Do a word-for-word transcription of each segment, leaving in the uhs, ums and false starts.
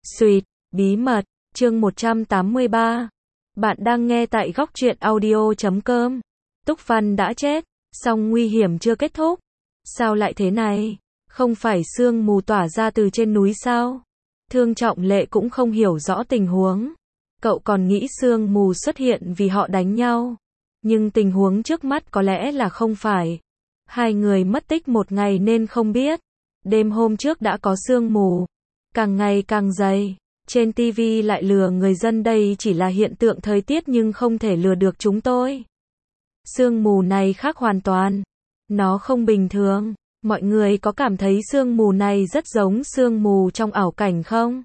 Sweet, bí mật, chương một trăm tám mươi ba. Bạn đang nghe tại góc truyện audio chấm com. Túc Văn đã chết, song nguy hiểm chưa kết thúc. Sao lại thế này? Không phải sương mù tỏa ra từ trên núi sao? Thương Trọng Lệ cũng không hiểu rõ tình huống. Cậu còn nghĩ sương mù xuất hiện vì họ đánh nhau. Nhưng tình huống trước mắt có lẽ là không phải. Hai người mất tích một ngày nên không biết. Đêm hôm trước đã có sương mù. Càng ngày càng dày. Trên ti vi lại lừa người dân đây chỉ là hiện tượng thời tiết nhưng không thể lừa được chúng tôi. Sương mù này khác hoàn toàn. Nó không bình thường. Mọi người có cảm thấy sương mù này rất giống sương mù trong ảo cảnh không?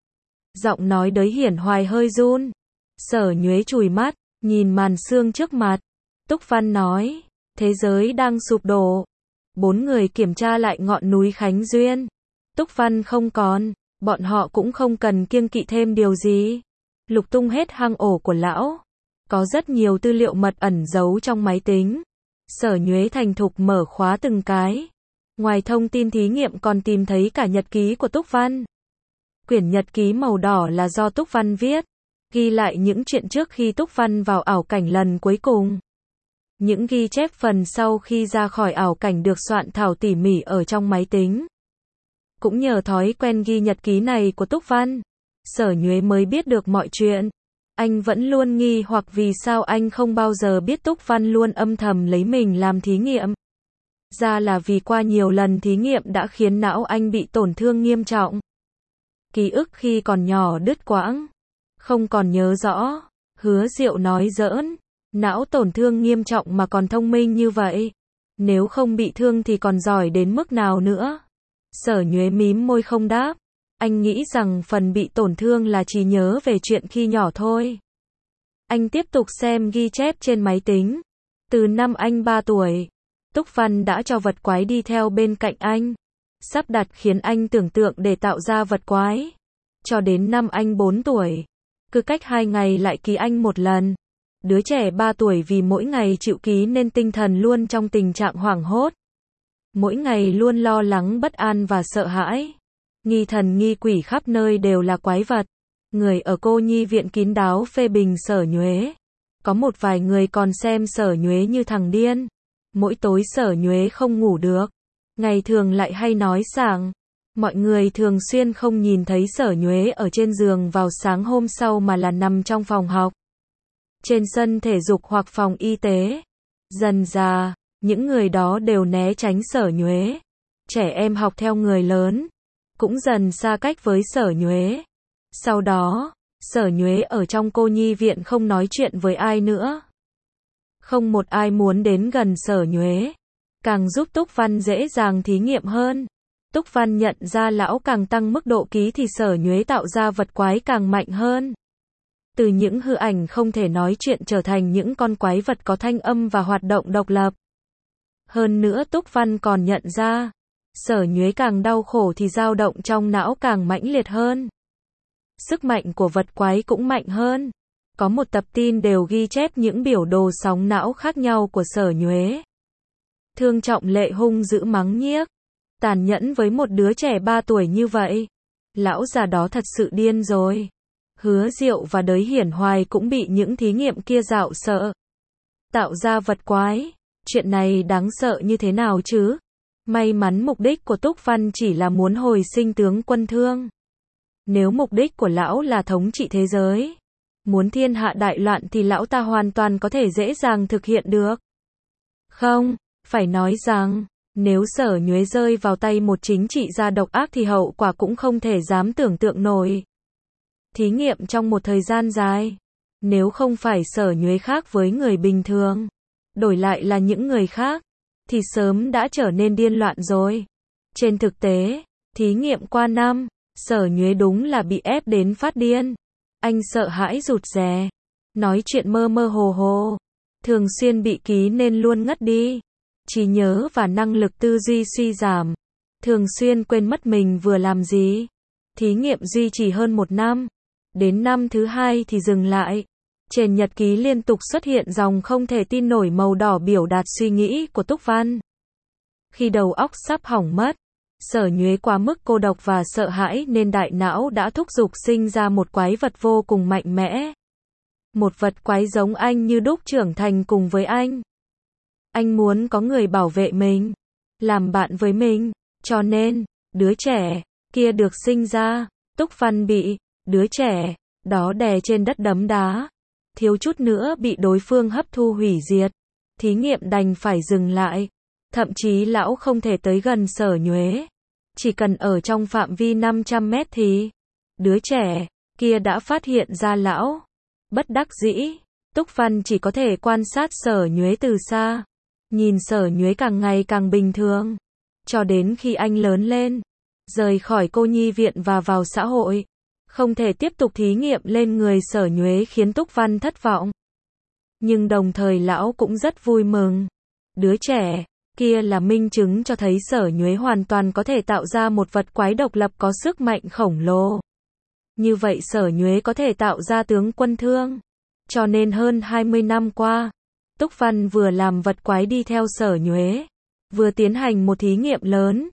Giọng nói Đới Hiển Hoài hơi run. Sở Nhuế chùi mắt, nhìn màn sương trước mặt. Túc Văn nói, thế giới đang sụp đổ. Bốn người kiểm tra lại ngọn núi Khánh Duyên. Túc Văn không còn, bọn họ cũng không cần kiêng kỵ thêm điều gì. Lục tung hết hang ổ của lão. Có rất nhiều tư liệu mật ẩn giấu trong máy tính. Sở Nhuế thành thục mở khóa từng cái. Ngoài thông tin thí nghiệm còn tìm thấy cả nhật ký của Túc Văn. Quyển nhật ký màu đỏ là do Túc Văn viết, ghi lại những chuyện trước khi Túc Văn vào ảo cảnh lần cuối cùng. Những ghi chép phần sau khi ra khỏi ảo cảnh được soạn thảo tỉ mỉ ở trong máy tính. Cũng nhờ thói quen ghi nhật ký này của Túc Văn, Sở Nhuế mới biết được mọi chuyện. Anh vẫn luôn nghi hoặc vì sao anh không bao giờ biết Túc Văn luôn âm thầm lấy mình làm thí nghiệm. Ra là vì qua nhiều lần thí nghiệm đã khiến não anh bị tổn thương nghiêm trọng. Ký ức khi còn nhỏ đứt quãng, không còn nhớ rõ. Hứa Diệu nói giỡn, não tổn thương nghiêm trọng mà còn thông minh như vậy. Nếu không bị thương thì còn giỏi đến mức nào nữa? Sở Nhuế mím môi không đáp. Anh nghĩ rằng phần bị tổn thương là chỉ nhớ về chuyện khi nhỏ thôi. Anh tiếp tục xem ghi chép trên máy tính. Từ năm anh ba tuổi, Túc Văn đã cho vật quái đi theo bên cạnh anh. Sắp đặt khiến anh tưởng tượng để tạo ra vật quái. Cho đến năm anh bốn tuổi, cứ cách hai ngày lại ký anh một lần. Đứa trẻ ba tuổi vì mỗi ngày chịu ký nên tinh thần luôn trong tình trạng hoảng hốt. Mỗi ngày luôn lo lắng bất an và sợ hãi. Nghi thần nghi quỷ khắp nơi đều là quái vật. Người ở cô nhi viện kín đáo phê bình Sở Nhuế. Có một vài người còn xem Sở Nhuế như thằng điên. Mỗi tối Sở Nhuế không ngủ được. Ngày thường lại hay nói sảng. Mọi người thường xuyên không nhìn thấy Sở Nhuế ở trên giường vào sáng hôm sau mà là nằm trong phòng học, trên sân thể dục hoặc phòng y tế. Dần dà, những người đó đều né tránh Sở Nhuế. Trẻ em học theo người lớn, cũng dần xa cách với Sở Nhuế. Sau đó, Sở Nhuế ở trong cô nhi viện không nói chuyện với ai nữa. Không một ai muốn đến gần Sở Nhuế. Càng giúp Túc Văn dễ dàng thí nghiệm hơn. Túc Văn nhận ra lão càng tăng mức độ ký thì Sở Nhuế tạo ra vật quái càng mạnh hơn. Từ những hư ảnh không thể nói chuyện trở thành những con quái vật có thanh âm và hoạt động độc lập. Hơn nữa Túc Văn còn nhận ra, Sở Nhuế càng đau khổ thì dao động trong não càng mãnh liệt hơn. Sức mạnh của vật quái cũng mạnh hơn. Có một tập tin đều ghi chép những biểu đồ sóng não khác nhau của Sở Nhuế. Thương Trọng Lệ hung dữ mắng nhiếc. Tàn nhẫn với một đứa trẻ ba tuổi như vậy. Lão già đó thật sự điên rồi. Hứa Diệu và Đới Hiển Hoài cũng bị những thí nghiệm kia dạo sợ. Tạo ra vật quái. Chuyện này đáng sợ như thế nào chứ? May mắn mục đích của Túc Văn chỉ là muốn hồi sinh tướng quân Thương. Nếu mục đích của lão là thống trị thế giới, muốn thiên hạ đại loạn thì lão ta hoàn toàn có thể dễ dàng thực hiện được. Không, phải nói rằng, nếu Sở Nhuế rơi vào tay một chính trị gia độc ác thì hậu quả cũng không thể dám tưởng tượng nổi. Thí nghiệm trong một thời gian dài. Nếu không phải Sở Nhuế khác với người bình thường, đổi lại là những người khác, thì sớm đã trở nên điên loạn rồi. Trên thực tế, thí nghiệm qua năm, Sở Nhuế đúng là bị ép đến phát điên. Anh sợ hãi rụt rè, nói chuyện mơ mơ hồ hồ, thường xuyên bị ký nên luôn ngất đi. Trí nhớ và năng lực tư duy suy giảm, thường xuyên quên mất mình vừa làm gì. Thí nghiệm duy trì hơn một năm. Đến năm thứ hai thì dừng lại. Trên nhật ký liên tục xuất hiện dòng không thể tin nổi màu đỏ biểu đạt suy nghĩ của Túc Văn. Khi đầu óc sắp hỏng mất, Sở Nhuế quá mức cô độc và sợ hãi nên đại não đã thúc giục sinh ra một quái vật vô cùng mạnh mẽ. Một vật quái giống anh như đúc trưởng thành cùng với anh. Anh muốn có người bảo vệ mình, làm bạn với mình, cho nên, đứa trẻ kia được sinh ra. Túc Văn bị đứa trẻ đó đè trên đất đấm đá, thiếu chút nữa bị đối phương hấp thu hủy diệt. Thí nghiệm đành phải dừng lại. Thậm chí lão không thể tới gần Sở Nhuế. Chỉ cần ở trong phạm vi năm trăm mét thì đứa trẻ kia đã phát hiện ra lão. Bất đắc dĩ, Túc Văn chỉ có thể quan sát Sở Nhuế từ xa. Nhìn Sở Nhuế càng ngày càng bình thường. Cho đến khi anh lớn lên, rời khỏi cô nhi viện và vào xã hội, không thể tiếp tục thí nghiệm lên người Sở Nhuế khiến Túc Văn thất vọng. Nhưng đồng thời lão cũng rất vui mừng. Đứa trẻ kia là minh chứng cho thấy Sở Nhuế hoàn toàn có thể tạo ra một vật quái độc lập có sức mạnh khổng lồ. Như vậy Sở Nhuế có thể tạo ra tướng quân thương. Cho nên hơn hai mươi năm qua, Túc Văn vừa làm vật quái đi theo Sở Nhuế, vừa tiến hành một thí nghiệm lớn,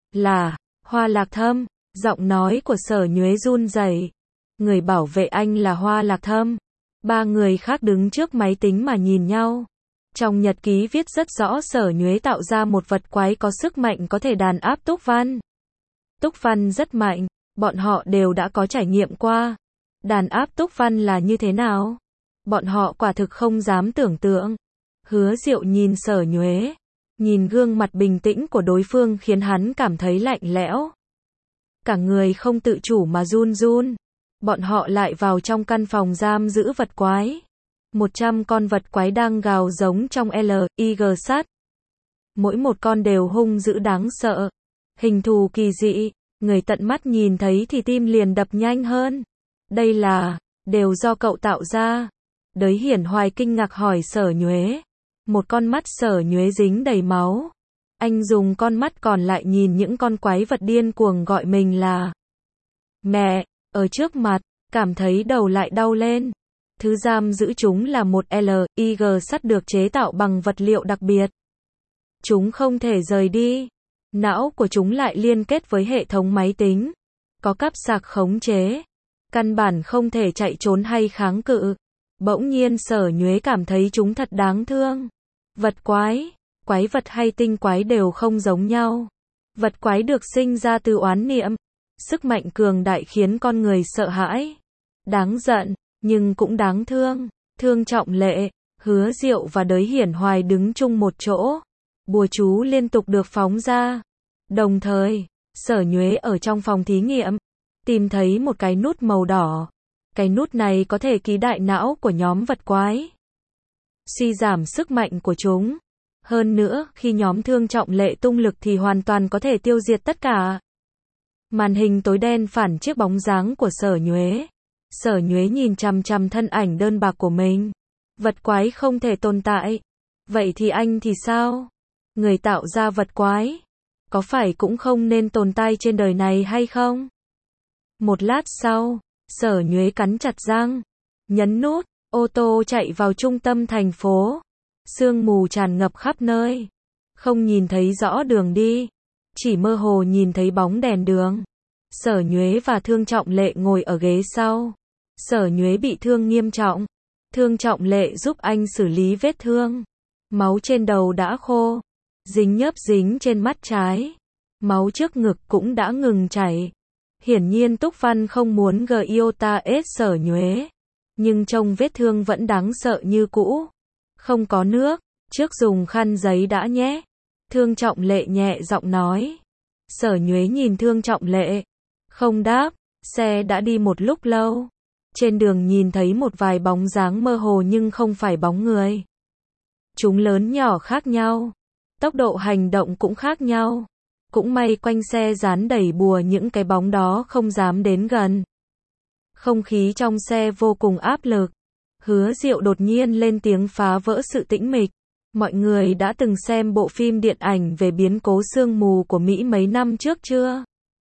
là Hoa Lạc Thâm. Giọng nói của Sở Nhuế run rẩy. Người bảo vệ anh là Hoa Lạc Thâm. Ba người khác đứng trước máy tính mà nhìn nhau. Trong nhật ký viết rất rõ Sở Nhuế tạo ra một vật quái có sức mạnh có thể đàn áp Túc Văn. Túc Văn rất mạnh, bọn họ đều đã có trải nghiệm qua. Đàn áp Túc Văn là như thế nào? Bọn họ quả thực không dám tưởng tượng. Hứa Diệu nhìn Sở Nhuế, nhìn gương mặt bình tĩnh của đối phương khiến hắn cảm thấy lạnh lẽo. Cả người không tự chủ mà run run. Bọn họ lại vào trong căn phòng giam giữ vật quái. Một trăm con vật quái đang gào giống trong L I G sắt. Mỗi một con đều hung dữ đáng sợ. Hình thù kỳ dị, người tận mắt nhìn thấy thì tim liền đập nhanh hơn. Đây là, đều do cậu tạo ra. Đới Hiển Hoài kinh ngạc hỏi Sở Nhuế. Một con mắt Sở Nhuế dính đầy máu. Anh dùng con mắt còn lại nhìn những con quái vật điên cuồng gọi mình là mẹ, ở trước mặt, cảm thấy đầu lại đau lên. Thứ giam giữ chúng là một L I G sắt được chế tạo bằng vật liệu đặc biệt. Chúng không thể rời đi. Não của chúng lại liên kết với hệ thống máy tính. Có cáp sạc khống chế. Căn bản không thể chạy trốn hay kháng cự. Bỗng nhiên Sở Nhuế cảm thấy chúng thật đáng thương. Vật quái, quái vật hay tinh quái đều không giống nhau. Vật quái được sinh ra từ oán niệm. Sức mạnh cường đại khiến con người sợ hãi. Đáng giận, nhưng cũng đáng thương. Thương Trọng Lệ, Hứa Diệu và Đới Hiển Hoài đứng chung một chỗ. Bùa chú liên tục được phóng ra. Đồng thời, Sở Nhuế ở trong phòng thí nghiệm, tìm thấy một cái nút màu đỏ. Cái nút này có thể ký đại não của nhóm vật quái. Suy giảm sức mạnh của chúng. Hơn nữa, khi nhóm Thương Trọng Lệ tung lực thì hoàn toàn có thể tiêu diệt tất cả. Màn hình tối đen phản chiếc bóng dáng của Sở Nhuế. Sở Nhuế nhìn chằm chằm thân ảnh đơn bạc của mình. Vật quái không thể tồn tại. Vậy thì anh thì sao? Người tạo ra vật quái, có phải cũng không nên tồn tại trên đời này hay không? Một lát sau, Sở Nhuế cắn chặt răng, nhấn nút, ô tô chạy vào trung tâm thành phố. Sương mù tràn ngập khắp nơi. Không nhìn thấy rõ đường đi. Chỉ mơ hồ nhìn thấy bóng đèn đường. Sở Nhuế và Thương Trọng Lệ ngồi ở ghế sau. Sở Nhuế bị thương nghiêm trọng. Thương Trọng Lệ giúp anh xử lý vết thương. Máu trên đầu đã khô. Dính nhớp dính trên mắt trái. Máu trước ngực cũng đã ngừng chảy. Hiển nhiên Túc Văn không muốn gờ iota ết Sở Nhuế. Nhưng trông vết thương vẫn đáng sợ như cũ. Không có nước, trước dùng khăn giấy đã nhé. Thương Trọng Lệ nhẹ giọng nói. Sở Nhuế nhìn Thương Trọng Lệ. Không đáp, xe đã đi một lúc lâu. Trên đường nhìn thấy một vài bóng dáng mơ hồ nhưng không phải bóng người. Chúng lớn nhỏ khác nhau. Tốc độ hành động cũng khác nhau. Cũng may quanh xe dán đầy bùa những cái bóng đó không dám đến gần. Không khí trong xe vô cùng áp lực. Hứa Diệu đột nhiên lên tiếng phá vỡ sự tĩnh mịch. Mọi người đã từng xem bộ phim điện ảnh về biến cố sương mù của Mỹ mấy năm trước chưa?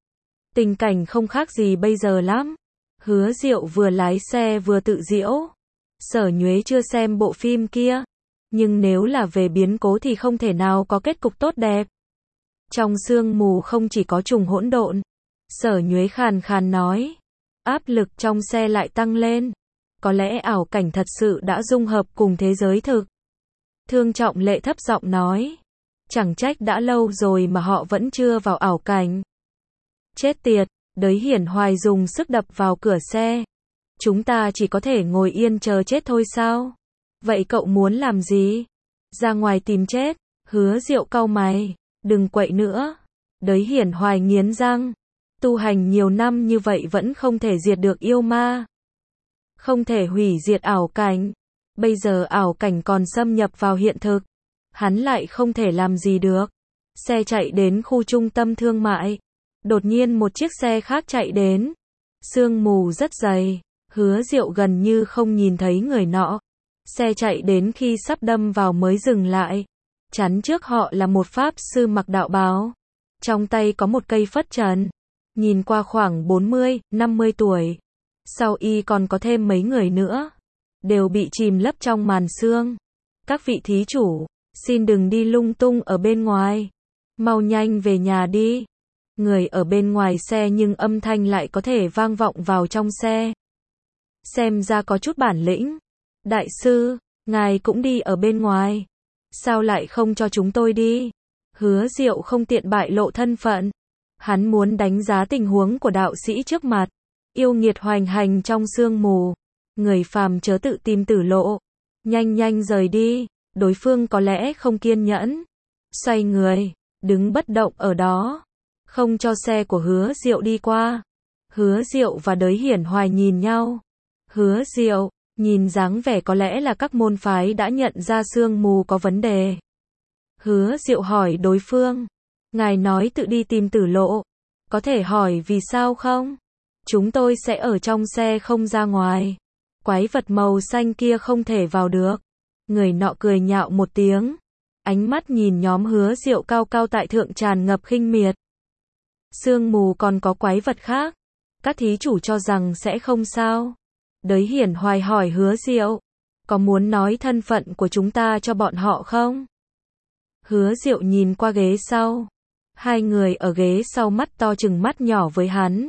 Tình cảnh không khác gì bây giờ lắm. Hứa Diệu vừa lái xe vừa tự giễu. Sở Nhuế chưa xem bộ phim kia. Nhưng nếu là về biến cố thì không thể nào có kết cục tốt đẹp. Trong sương mù không chỉ có trùng hỗn độn. Sở Nhuế khàn khàn nói. Áp lực trong xe lại tăng lên. Có lẽ ảo cảnh thật sự đã dung hợp cùng thế giới thực. Thương Trọng Lệ thấp giọng nói. Chẳng trách đã lâu rồi mà họ vẫn chưa vào ảo cảnh. Chết tiệt, Đới Hiển Hoài dùng sức đập vào cửa xe. Chúng ta chỉ có thể ngồi yên chờ chết thôi sao? Vậy cậu muốn làm gì? Ra ngoài tìm chết. Hứa Diệu cau mày. Đừng quậy nữa. Đới Hiển Hoài nghiến răng. Tu hành nhiều năm như vậy vẫn không thể diệt được yêu ma. Không thể hủy diệt ảo cảnh. Bây giờ ảo cảnh còn xâm nhập vào hiện thực. Hắn lại không thể làm gì được. Xe chạy đến khu trung tâm thương mại. Đột nhiên một chiếc xe khác chạy đến. Sương mù rất dày. Hứa Diệu gần như không nhìn thấy người nọ. Xe chạy đến khi sắp đâm vào mới dừng lại. Chắn trước họ là một pháp sư mặc đạo bào. Trong tay có một cây phất trần. Nhìn qua khoảng bốn mươi, năm mươi tuổi. Sau y còn có thêm mấy người nữa. Đều bị chìm lấp trong màn sương. Các vị thí chủ, xin đừng đi lung tung ở bên ngoài. Mau nhanh về nhà đi. Người ở bên ngoài xe nhưng âm thanh lại có thể vang vọng vào trong xe. Xem ra có chút bản lĩnh. Đại sư, ngài cũng đi ở bên ngoài. Sao lại không cho chúng tôi đi? Hứa Diệu không tiện bại lộ thân phận. Hắn muốn đánh giá tình huống của đạo sĩ trước mặt. Yêu nghiệt hoành hành trong sương mù. Người phàm chớ tự tìm tử lộ. Nhanh nhanh rời đi. Đối phương có lẽ không kiên nhẫn. Xoay người, đứng bất động ở đó. Không cho xe của Hứa Diệu đi qua. Hứa Diệu và Đới Hiển Hoài nhìn nhau. Hứa Diệu, nhìn dáng vẻ có lẽ là các môn phái đã nhận ra sương mù có vấn đề. Hứa Diệu hỏi đối phương. Ngài nói tự đi tìm tử lộ. Có thể hỏi vì sao không? Chúng tôi sẽ ở trong xe không ra ngoài. Quái vật màu xanh kia không thể vào được. Người nọ cười nhạo một tiếng. Ánh mắt nhìn nhóm Hứa Diệu cao cao tại thượng tràn ngập khinh miệt. Sương mù còn có quái vật khác. Các thí chủ cho rằng sẽ không sao. Đới Hiển Hoài hỏi Hứa Diệu. Có muốn nói thân phận của chúng ta cho bọn họ không? Hứa Diệu nhìn qua ghế sau. Hai người ở ghế sau mắt to chừng mắt nhỏ với hắn.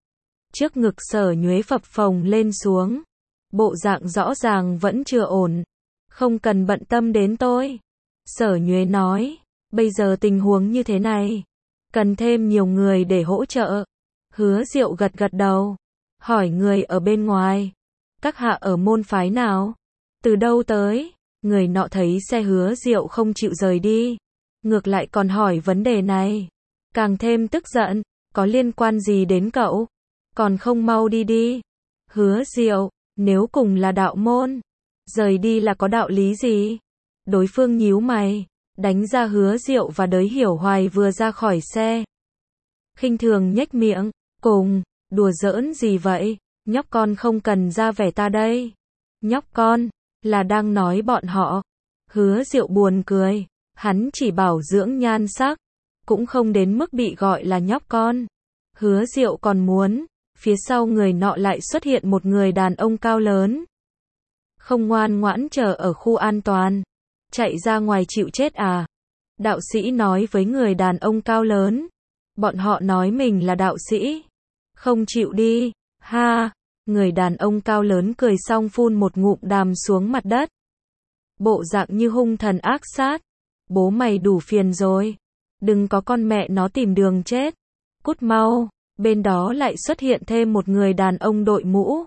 Trước ngực Sở Nhuế phập phồng lên xuống. Bộ dạng rõ ràng vẫn chưa ổn. Không cần bận tâm đến tôi. Sở Nhuế nói. Bây giờ tình huống như thế này. Cần thêm nhiều người để hỗ trợ. Hứa Diệu gật gật đầu. Hỏi người ở bên ngoài. Các hạ ở môn phái nào? Từ đâu tới? Người nọ thấy xe Hứa Diệu không chịu rời đi. Ngược lại còn hỏi vấn đề này. Càng thêm tức giận. Có liên quan gì đến cậu? Còn không mau đi đi. Hứa Diệu, nếu cùng là đạo môn. Rời đi là có đạo lý gì? Đối phương nhíu mày. Đánh ra Hứa Diệu và Đới Hiển Hoài vừa ra khỏi xe. Khinh thường nhếch miệng. Cùng, đùa giỡn gì vậy? Nhóc con không cần ra vẻ ta đây. Nhóc con, là đang nói bọn họ. Hứa Diệu buồn cười. Hắn chỉ bảo dưỡng nhan sắc. Cũng không đến mức bị gọi là nhóc con. Hứa Diệu còn muốn. Phía sau người nọ lại xuất hiện một người đàn ông cao lớn. Không ngoan ngoãn chờ ở khu an toàn. Chạy ra ngoài chịu chết à? Đạo sĩ nói với người đàn ông cao lớn. Bọn họ nói mình là đạo sĩ. Không chịu đi. Ha! Người đàn ông cao lớn cười xong phun một ngụm đàm xuống mặt đất. Bộ dạng như hung thần ác sát. Bố mày đủ phiền rồi. Đừng có con mẹ nó tìm đường chết. Cút mau. Bên đó lại xuất hiện thêm một người đàn ông đội mũ.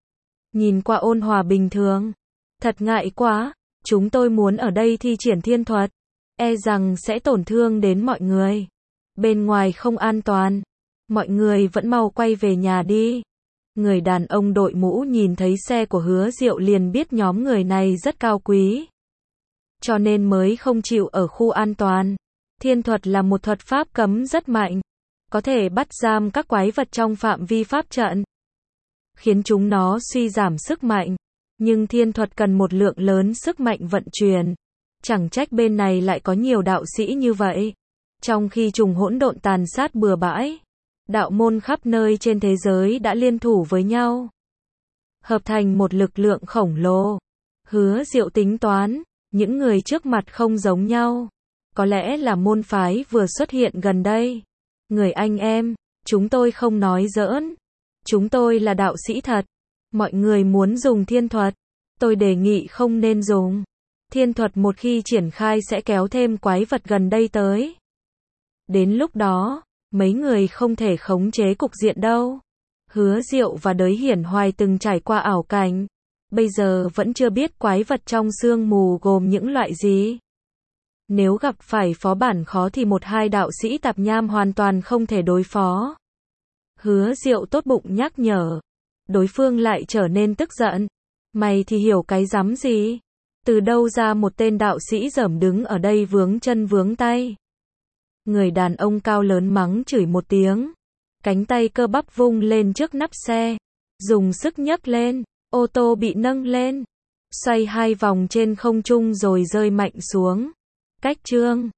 Nhìn qua ôn hòa bình thường. Thật ngại quá. Chúng tôi muốn ở đây thi triển thiên thuật. E rằng sẽ tổn thương đến mọi người. Bên ngoài không an toàn. Mọi người vẫn mau quay về nhà đi. Người đàn ông đội mũ nhìn thấy xe của Hứa Diệu liền biết nhóm người này rất cao quý. Cho nên mới không chịu ở khu an toàn. Thiên thuật là một thuật pháp cấm rất mạnh. Có thể bắt giam các quái vật trong phạm vi pháp trận. Khiến chúng nó suy giảm sức mạnh. Nhưng thiên thuật cần một lượng lớn sức mạnh vận chuyển. Chẳng trách bên này lại có nhiều đạo sĩ như vậy. Trong khi trùng hỗn độn tàn sát bừa bãi. Đạo môn khắp nơi trên thế giới đã liên thủ với nhau. Hợp thành một lực lượng khổng lồ. Hứa Diệu tính toán. Những người trước mặt không giống nhau. có lẽ là môn phái vừa xuất hiện gần đây. Người anh em, chúng tôi không nói giỡn. Chúng tôi là đạo sĩ thật. Mọi người muốn dùng thiên thuật, tôi đề nghị không nên dùng. Thiên thuật một khi triển khai sẽ kéo thêm quái vật gần đây tới. Đến lúc đó, mấy người không thể khống chế cục diện đâu. Hứa Diệu và Đới Hiển Hoài từng trải qua ảo cảnh, bây giờ vẫn chưa biết quái vật trong sương mù gồm những loại gì. Nếu gặp phải phó bản khó thì một hai đạo sĩ tạp nham hoàn toàn không thể đối phó. Hứa Diệu tốt bụng nhắc nhở. Đối phương lại trở nên tức giận. Mày thì hiểu cái rắm gì? Từ đâu ra một tên đạo sĩ dởm đứng ở đây vướng chân vướng tay? Người đàn ông cao lớn mắng chửi một tiếng. Cánh tay cơ bắp vung lên trước nắp xe. Dùng sức nhấc lên. Ô tô bị nâng lên. Xoay hai vòng trên không trung rồi rơi mạnh xuống. Cách chương